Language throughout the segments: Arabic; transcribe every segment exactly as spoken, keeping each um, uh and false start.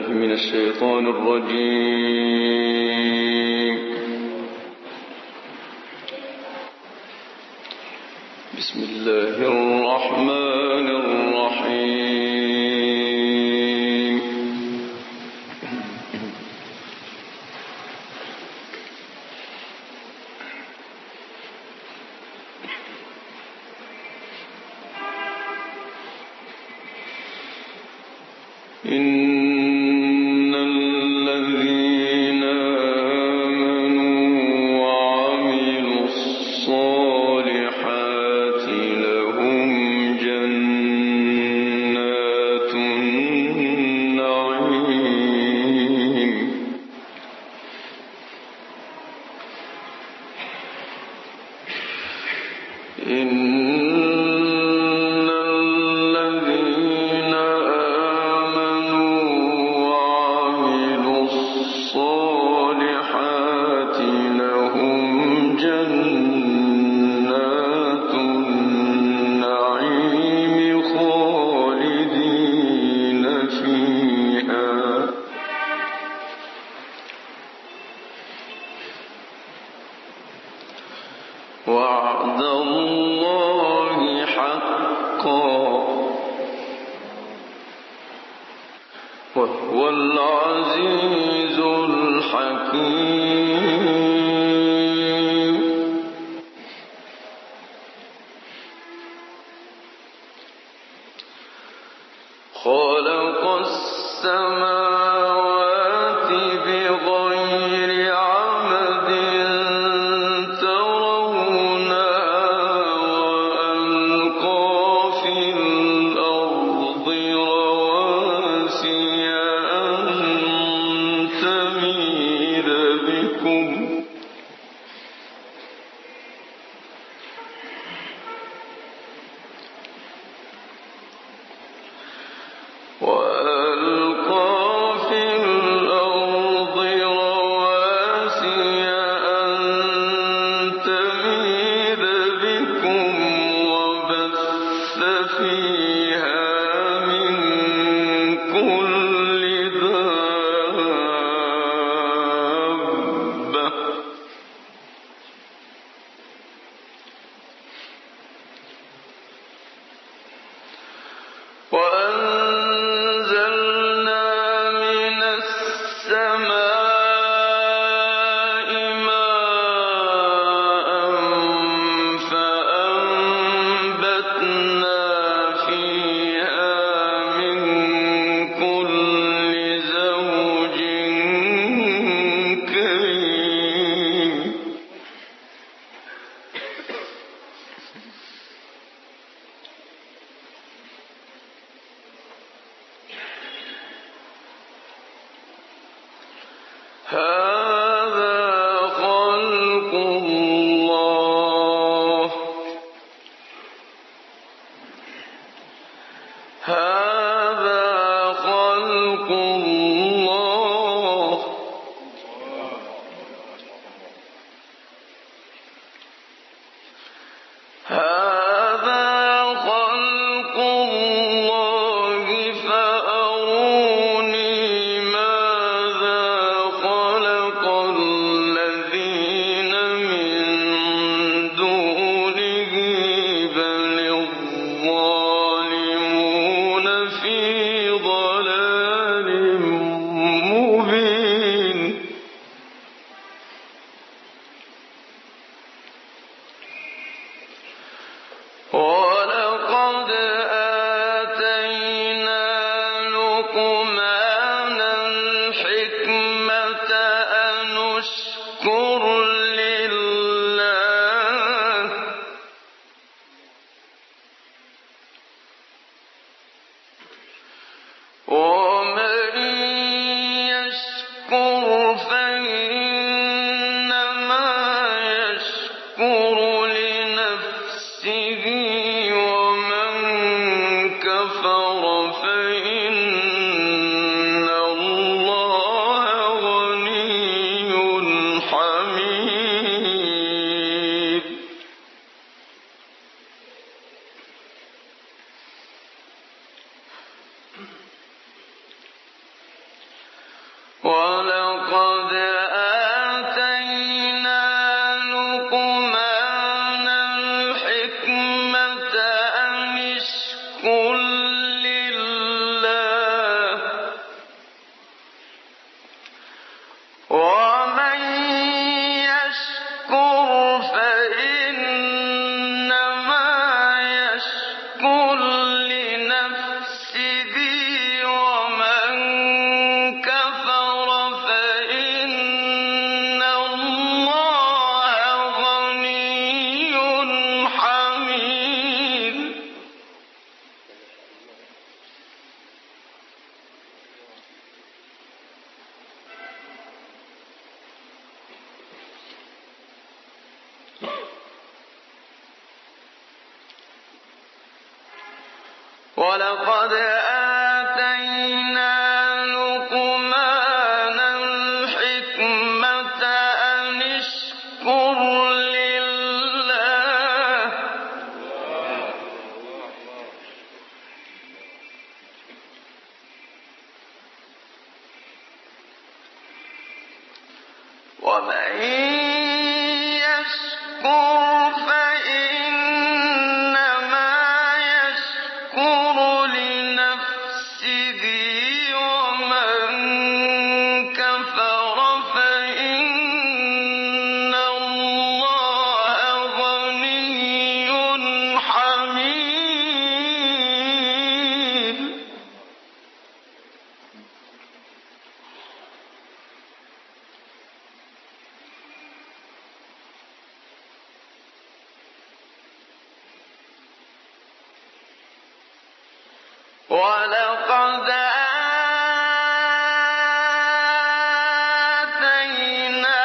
من الشيطان الرجيم. بسم الله الرحمن الرحيم. إن الذين آمنوا وعملوا الصالحات لهم جنات النعيم. إن وعد الله حقا وهو العزيز الحكيم. خلق السماوات بغير عمد وألقى في الأرض رواسي أن تميد بكم وبث فيها من كل دابة وأنزلنا من السماء ماء فأنبتنا فيها من كل زوج كريم. هذا خلق الله هذا خلق الله هذا خلق الله فأروني ماذا خلق الذين من دونه بل الظالمون في ضلال مبين. ولقد آتينا لقمان الحكمة أن اشكر لله ومن يشكر فإنما يشكر لنفسه ومن كفر فإن الله غني حميد. ولقد آتينا لقمان الحكمة أن اشكر لله ومن يشكر فإنما يشكر لنفسه ومن كفر فإن الله غني حميد ولقد آتينا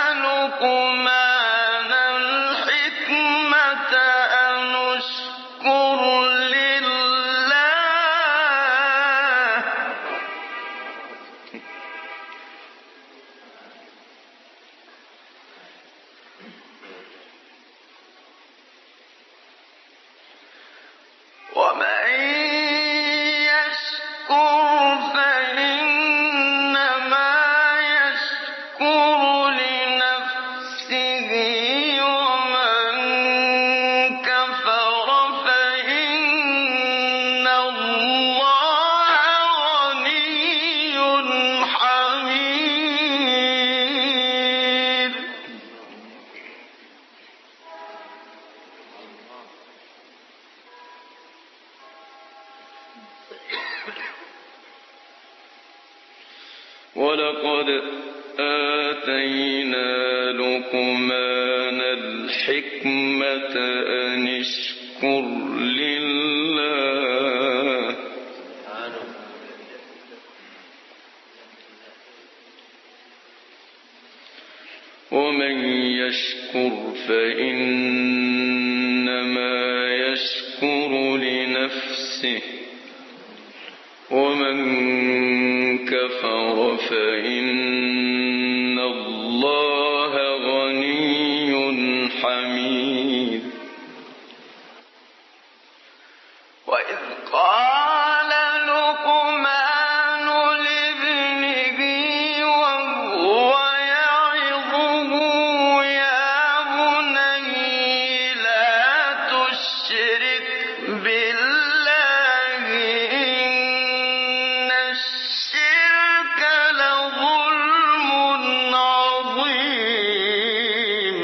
لقمان الحكمة أن اشكر لله ومن يشكر فإنما يشكر لنفسه ومن كفر فإن الله غني حميد ولقد آتينا لقمان الحكمة أن اشكر لله ومن يشكر فإنما يشكر لنفسه ومن كفر فإن الله غني حميد وإذ قال لقمان لابنه وهو يعظه يا بني لا تشرك بالله إن الشرك لظلم عظيم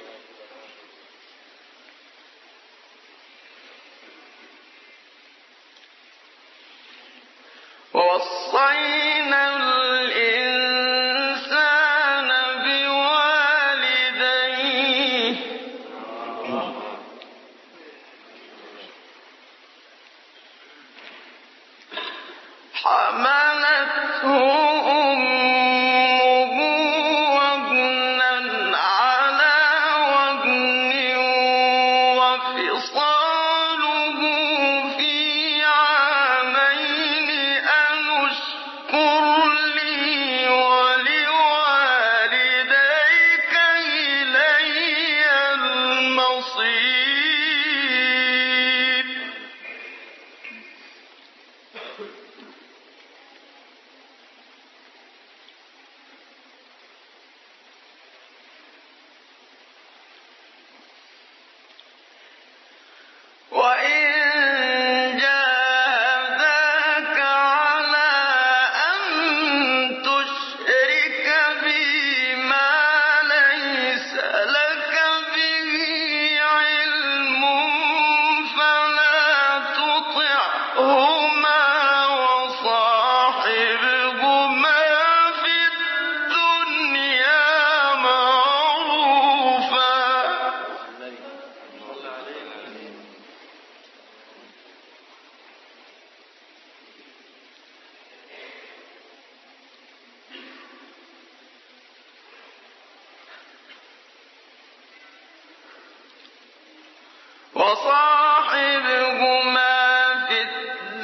ووصينا الإنسان بوالديه حملته أمه وهنا على وهن وفصاله في عامين أن اشكر لي ولوالديك إلي المصير وإن جاهداك على أن تشرك بي ما ليس لك به علم فلا تطعهما وصاحبهما في الدنيا معروفا وصاحبهما في الدنيا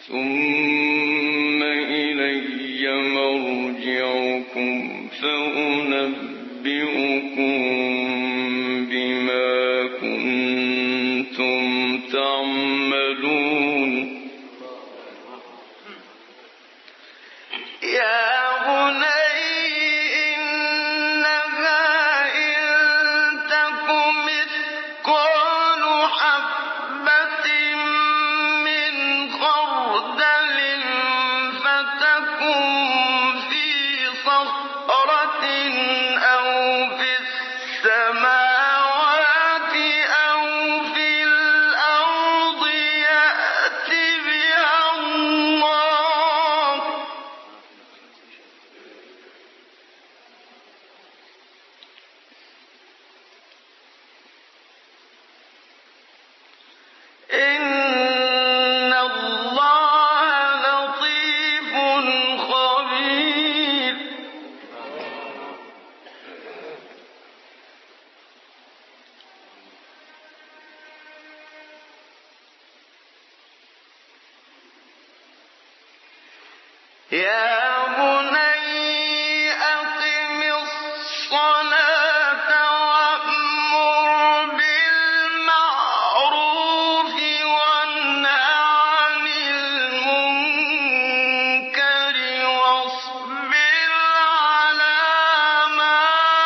ثم إلي مرجعكم فأنبئكم بما كنتم تعملون. يا يا بني أقم الصلاة وأمر بالمعروف وانه عن المنكر واصبر على ما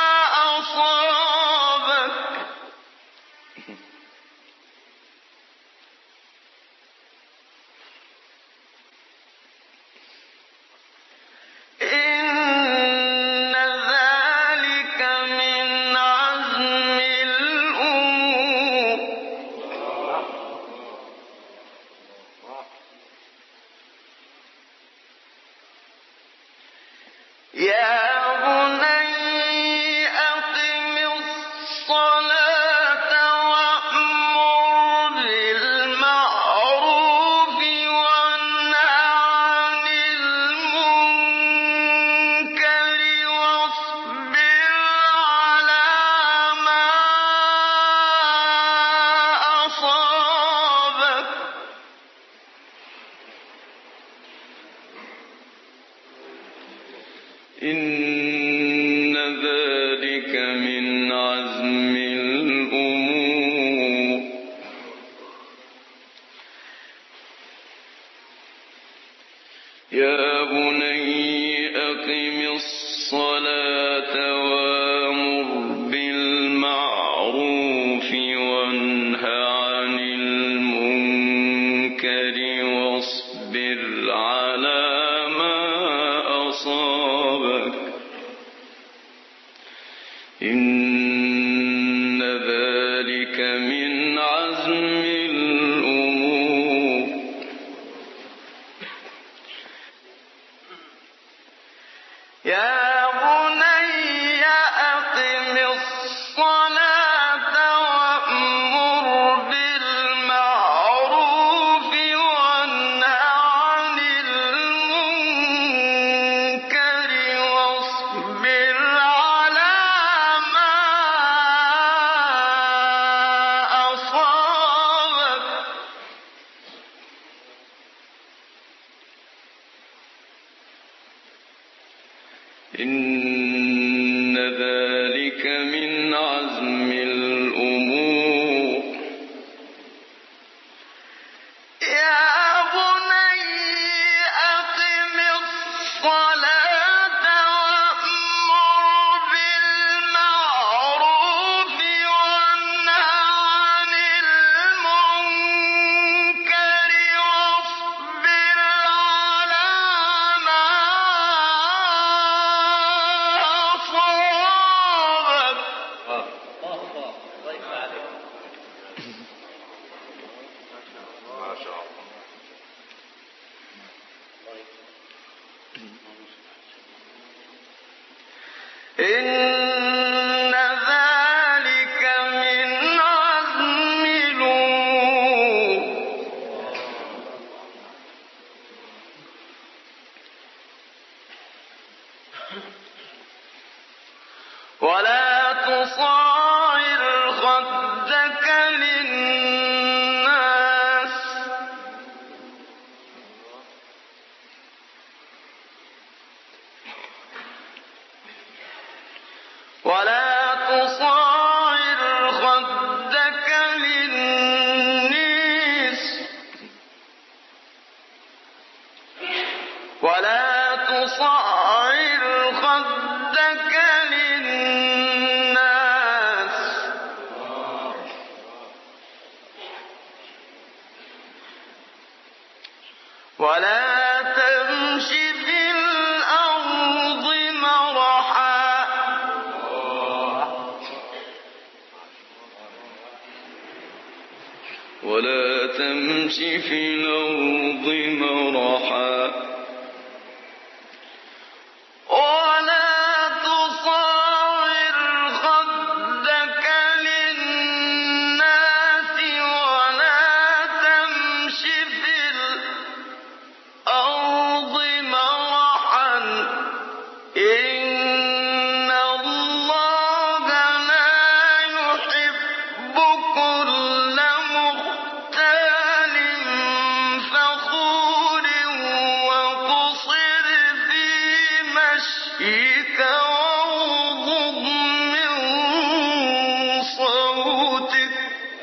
أصابك إن ذلك من عزم الأمور. يا بني أقم الصلاة وأمر بالمعروف وانه عن المنكر واصبر على ما أصابك إن ذلك من عزم الأمور. يا بني أقم الصلاة وأمر بالمعروف وانه عن المنكر واصبر على ما أصابك إن ذلك من عزم الأمور. يا بني أقم الصلاة وأمر بالمعروف وانه عن المنكر واصبر على ما أصابك إن ذلك من عزم الأمور. يا بني أقم الصلاة وأمر بالمعروف وانه عن المنكر واصبر على ما أصابك إن ذلك من عزم الأمور. ولا تصاعر خدك للناس ولا تصاعر خدك للناس ولا تصاعر خدك للناس ولا تمش في الأرض مرحا ولا تمش في الأرض مرحا ولا تصاعر خدك للناس ولا تمش في الأرض مرحا إن الله لا يحب كل مختال فخور واقصد في مشيك واغضض من صوتك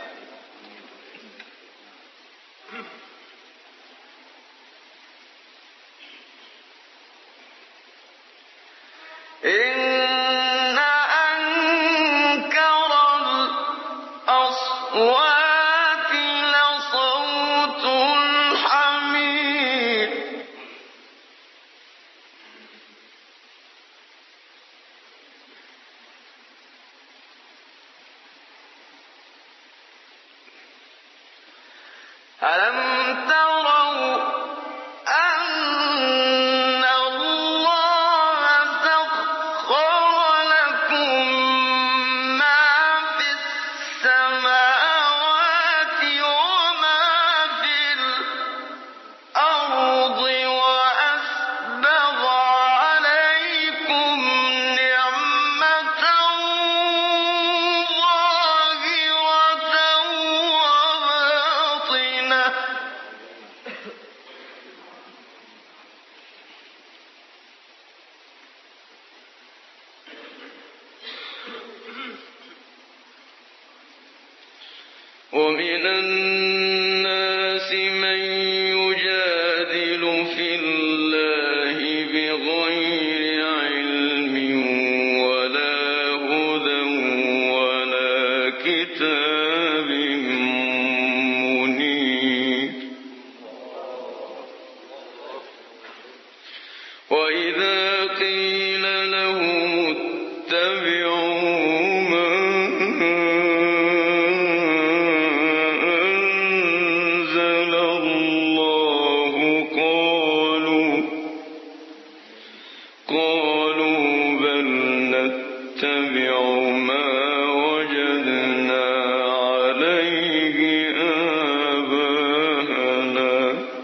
إن أنكر الأصوات لصوت الحمير ألم تروا أن الله سخر لكم ما في السماوات وما في الأرض وأسبغ عليكم نعمة ظاهرة وباطنة ومن الناس من يجادل في الله بغير علم ولا هدى ولا كتاب منير وإذا قيل لهم اتبعوا ما أنزل الله قالوا قالوا بل نتبع ما وجدنا عليه آباءنا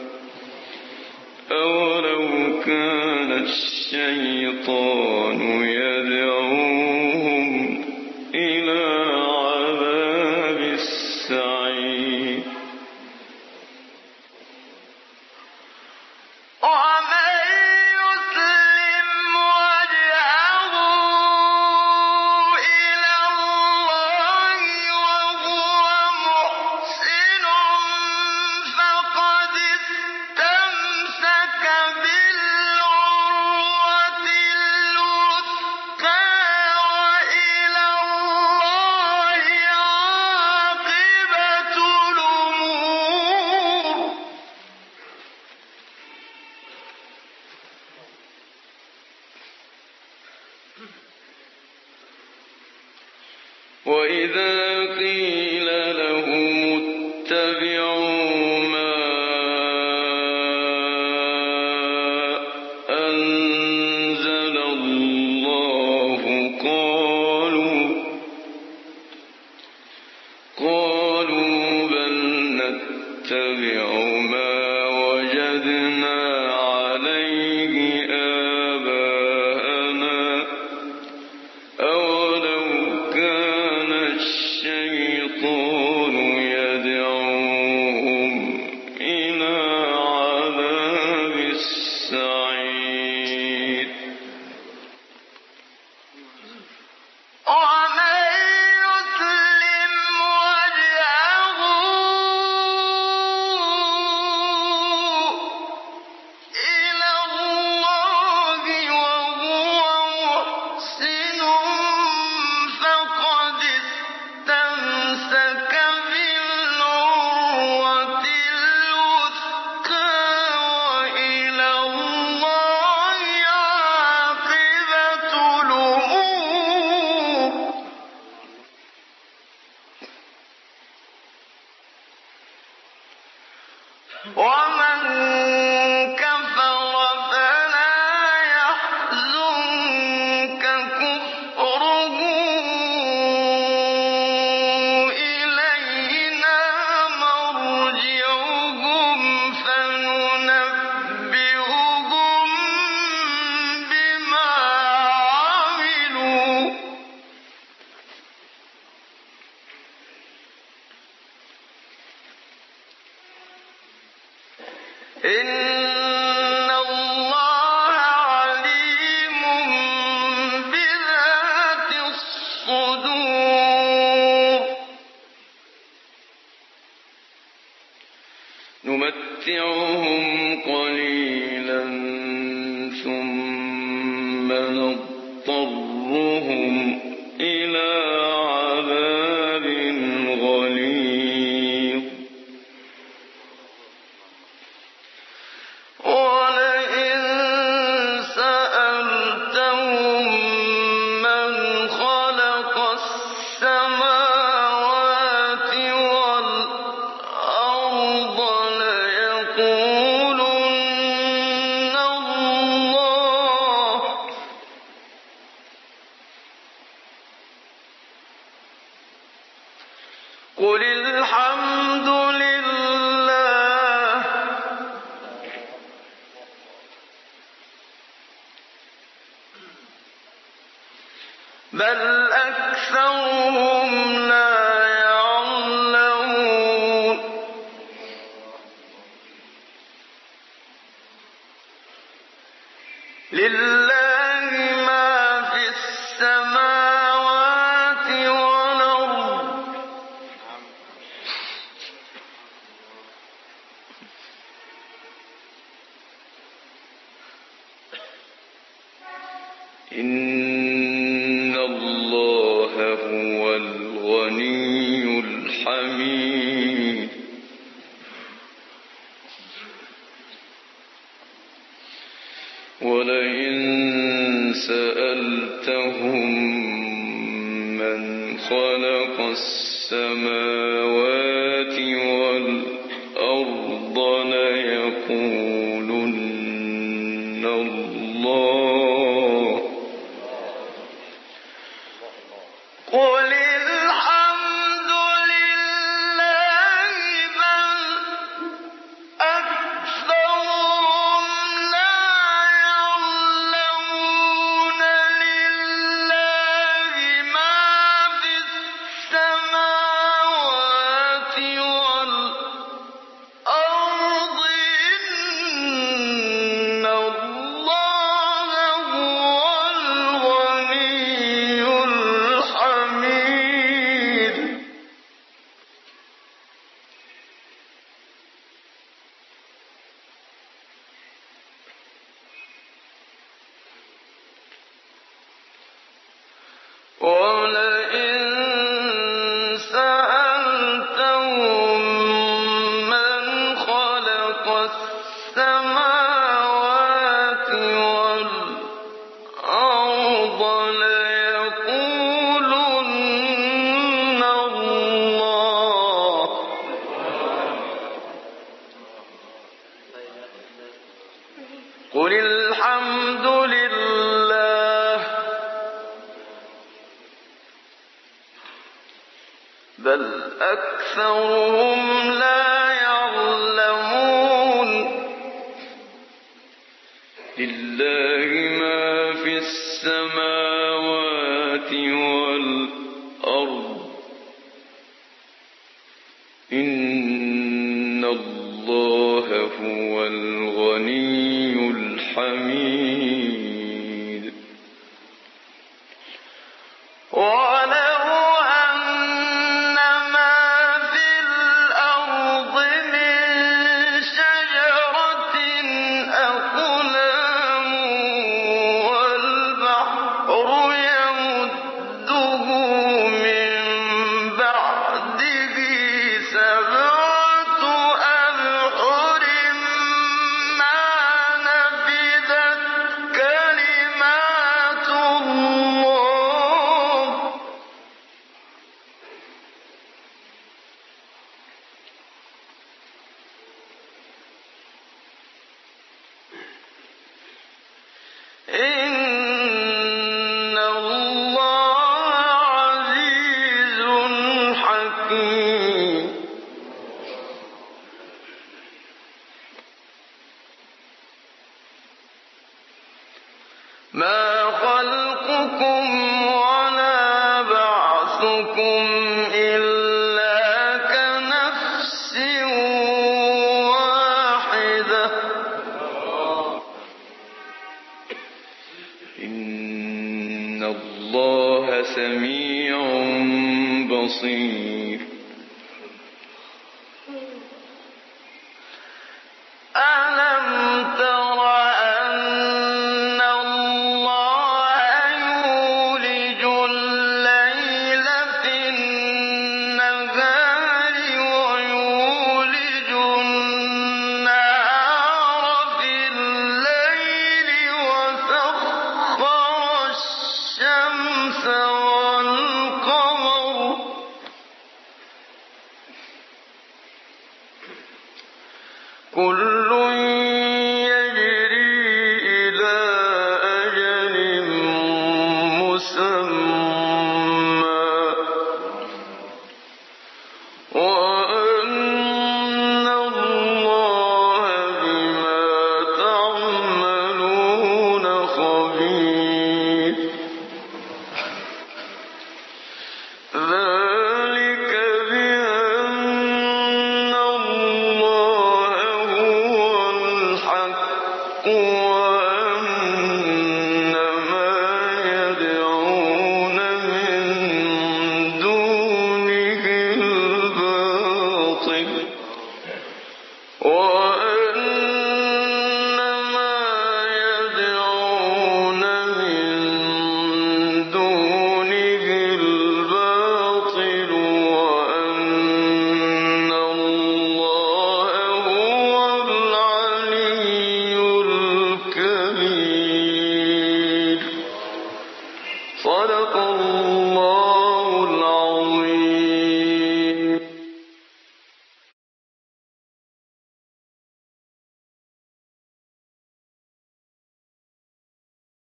أولو كان الشيطان يدعوهم إلى عذاب السعير ومن يسلم وجهه إلى الله وهو محسن فقد استمسك بالعروة الوثقى وإلى الله عاقبة الأمور وإذا قيل لهم اتبعوا ما أنزل الله قالوا قالوا بل نتبع ما وجدنا عليه آباءنا أولو كان الشيطان ومن كفر فلا يحزنك كفره إلينا مرجعهم فننبئهم بما عملوا إن الله عليم بذات الصدور نمتعهم قليلا ثم نضطرهم إلى عذاب غليظ ولئن سألتهم من خلق السماوات والأرض ليقولن الله قل الحمد لله بل أكثرهم لا يعلمون لله ما في السماوات والأرض إن الله هو الغني الحميد ولئن سألتهم من خلق السماوات والأرض ليقولن الله قل الحمد لله بل أكثرهم لا يعلمون لله ما في السماوات والأرض إن الله هو الغني الحميد ولئن سألتهم من خلق السماوات والأرض ليقولن الله قل الحمد لله بل أكثرهم لا يعلمون لله ما في السماوات والأرض إن الله هو الغني الحميد ولو أن ما في الأرض من شجرة أقلام والبحر يمده من بعده سبعة أبحر ما نفدت كلمات الله إِنَّ اللَّهَ عَزِيزٌ حَكِيمٌ مَا خَلْقُكُمْ وَلَا بَعْثُكُمْ إِلَّا كَنَفْسٍ وَاحِدَةٍ ۗ إِنَّ اللَّهَ سَمِيعٌ بَصِيرٌ أَلَمْ تَرَ أَنَّ اللَّهَ يُولِجُ اللَّيْلَ فِي النَّهَارِ وَيُولِجُ النَّهَارَ فِي اللَّيْلِ وَسَخَّرَ الشَّمْسَ وَالْقَمَرَ كُلٌّ يَجْرِي إِلَىٰ أَجَلٍ مُّسَمًّى وَأَنَّ اللَّهَ بِمَا تَعْمَلُونَ خَبِيرٌ